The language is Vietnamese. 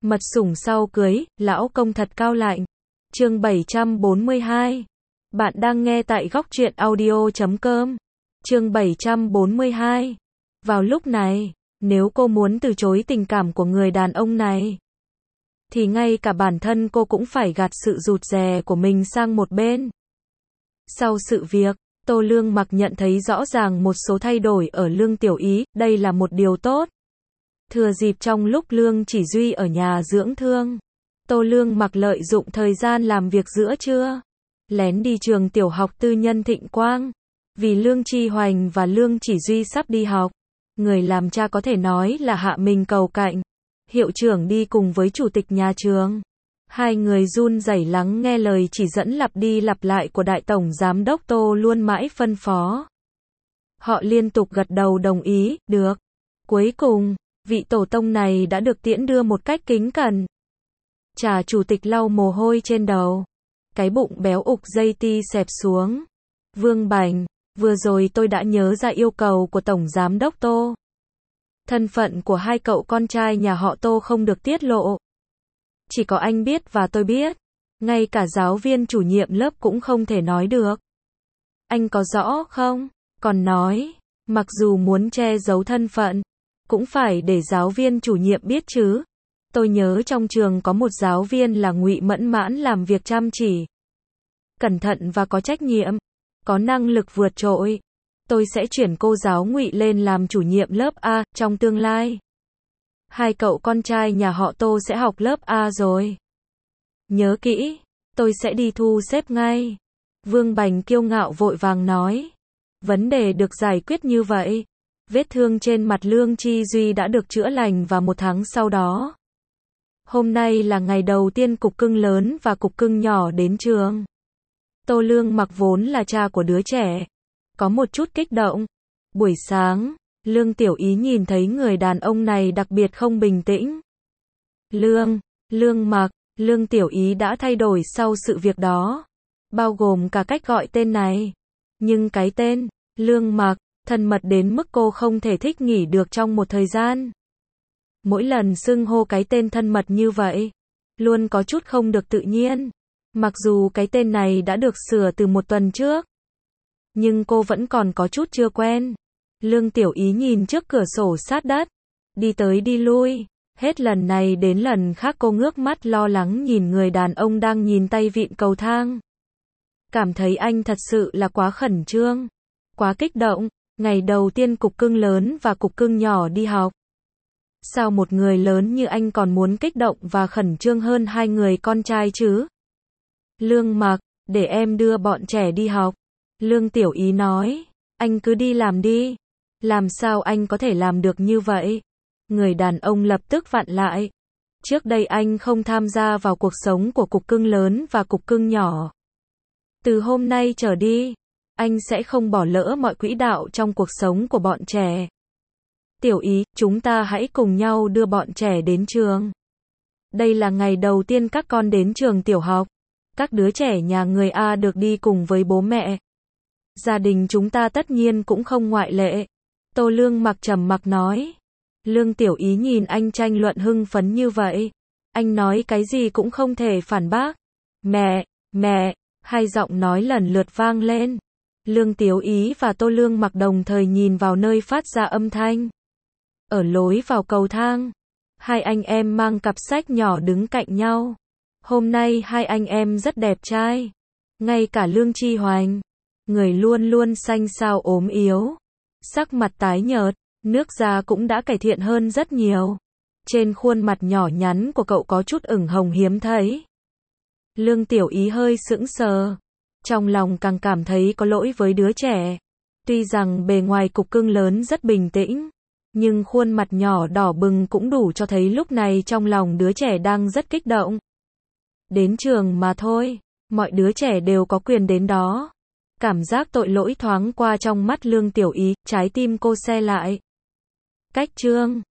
Mật sủng sau cưới, lão công thật cao lạnh. Chương 742. Bạn đang nghe tại góc truyện audio.com. Chương 742. Vào lúc này, nếu cô muốn từ chối tình cảm của người đàn ông này, thì ngay cả bản thân cô cũng phải gạt sự rụt rè của mình sang một bên. Sau sự việc, Tô Lương Mặc nhận thấy rõ ràng một số thay đổi ở Lương Tiểu Ý, đây là một điều tốt. Thừa dịp trong lúc Lương Chỉ Duy ở nhà dưỡng thương, Tô Lương Mặc lợi dụng thời gian làm việc giữa trưa, lén đi trường tiểu học tư nhân Thịnh Quang. Vì Lương Chi Hoành và Lương Chỉ Duy sắp đi học, người làm cha có thể nói là hạ mình cầu cạnh. Hiệu trưởng đi cùng với chủ tịch nhà trường. Hai người run rẩy lắng nghe lời chỉ dẫn lặp đi lặp lại của đại tổng giám đốc Tô luôn mãi phân phó. Họ liên tục gật đầu đồng ý, được. Cuối cùng, vị tổ tông này đã được tiễn đưa một cách kính cẩn. Trà chủ tịch lau mồ hôi trên đầu. Cái bụng béo ục dây ti xẹp xuống. Vương Bành, vừa rồi tôi đã nhớ ra yêu cầu của tổng giám đốc Tô. Thân phận của hai cậu con trai nhà họ Tô không được tiết lộ. Chỉ có anh biết và tôi biết. Ngay cả giáo viên chủ nhiệm lớp cũng không thể nói được. Anh có rõ không? Còn nói, mặc dù muốn che giấu thân phận, cũng phải để giáo viên chủ nhiệm biết chứ. Tôi nhớ trong trường có một giáo viên là Ngụy Mẫn Mãn làm việc chăm chỉ, cẩn thận và có trách nhiệm, có năng lực vượt trội. Tôi sẽ chuyển cô giáo Ngụy lên làm chủ nhiệm lớp A, trong tương lai. Hai cậu con trai nhà họ Tô sẽ học lớp A rồi. Nhớ kỹ, tôi sẽ đi thu xếp ngay. Vương Bành kiêu ngạo vội vàng nói. Vấn đề được giải quyết như vậy. Vết thương trên mặt Lương Chi Duy đã được chữa lành và một tháng sau đó. Hôm nay là ngày đầu tiên cục cưng lớn và cục cưng nhỏ đến trường. Tô Lương Mặc vốn là cha của đứa trẻ, có một chút kích động. Buổi sáng, Lương Tiểu Ý nhìn thấy người đàn ông này đặc biệt không bình tĩnh. Lương Mặc, Lương Tiểu Ý đã thay đổi sau sự việc đó, bao gồm cả cách gọi tên này. Nhưng cái tên, Lương Mặc, thân mật đến mức cô không thể thích nghỉ được trong một thời gian. Mỗi lần xưng hô cái tên thân mật như vậy, luôn có chút không được tự nhiên. Mặc dù cái tên này đã được sửa từ một tuần trước, nhưng cô vẫn còn có chút chưa quen. Lương Tiểu Ý nhìn trước cửa sổ sát đất, đi tới đi lui, hết lần này đến lần khác cô ngước mắt lo lắng nhìn người đàn ông đang nhìn tay vịn cầu thang. Cảm thấy anh thật sự là quá khẩn trương, quá kích động, ngày đầu tiên cục cưng lớn và cục cưng nhỏ đi học. Sao một người lớn như anh còn muốn kích động và khẩn trương hơn hai người con trai chứ? Lương Mặc, để em đưa bọn trẻ đi học. Lương Tiểu Ý nói, anh cứ đi làm đi. Làm sao anh có thể làm được như vậy? Người đàn ông lập tức vặn lại. Trước đây anh không tham gia vào cuộc sống của cục cưng lớn và cục cưng nhỏ. Từ hôm nay trở đi, anh sẽ không bỏ lỡ mọi quỹ đạo trong cuộc sống của bọn trẻ. Tiểu Ý, chúng ta hãy cùng nhau đưa bọn trẻ đến trường. Đây là ngày đầu tiên các con đến trường tiểu học. Các đứa trẻ nhà người A được đi cùng với bố mẹ. Gia đình chúng ta tất nhiên cũng không ngoại lệ. Tô Lương Mặc trầm mặc nói. Lương Tiểu Ý nhìn anh tranh luận hưng phấn như vậy. Anh nói cái gì cũng không thể phản bác. Mẹ, hai giọng nói lần lượt vang lên. Lương Tiểu Ý và Tô Lương Mặc đồng thời nhìn vào nơi phát ra âm thanh. Ở lối vào cầu thang, hai anh em mang cặp sách nhỏ đứng cạnh nhau. Hôm nay hai anh em rất đẹp trai. Ngay cả Lương Chi Hoành, người luôn luôn xanh xao ốm yếu, sắc mặt tái nhợt, nước da cũng đã cải thiện hơn rất nhiều. Trên khuôn mặt nhỏ nhắn của cậu có chút ửng hồng hiếm thấy. Lương Tiểu Ý hơi sững sờ, trong lòng càng cảm thấy có lỗi với đứa trẻ. Tuy rằng bề ngoài cục cưng lớn rất bình tĩnh, nhưng khuôn mặt nhỏ đỏ bừng cũng đủ cho thấy lúc này trong lòng đứa trẻ đang rất kích động. Đến trường mà thôi, mọi đứa trẻ đều có quyền đến đó. Cảm giác tội lỗi thoáng qua trong mắt Lương Tiểu Ý, trái tim cô se lại. Cách chương